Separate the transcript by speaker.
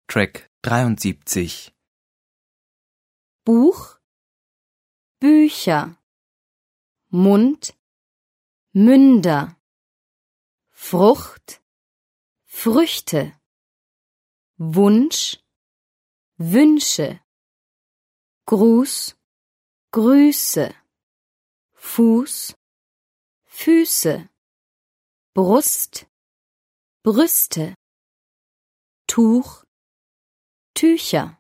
Speaker 1: Track 73.
Speaker 2: Buch, Bücher, Mund, Münder, Frucht, Früchte, Wunsch, Wünsche, Gruß, Grüße, Fuß, Füße, Brust, Brüste, Tuch, Tücher.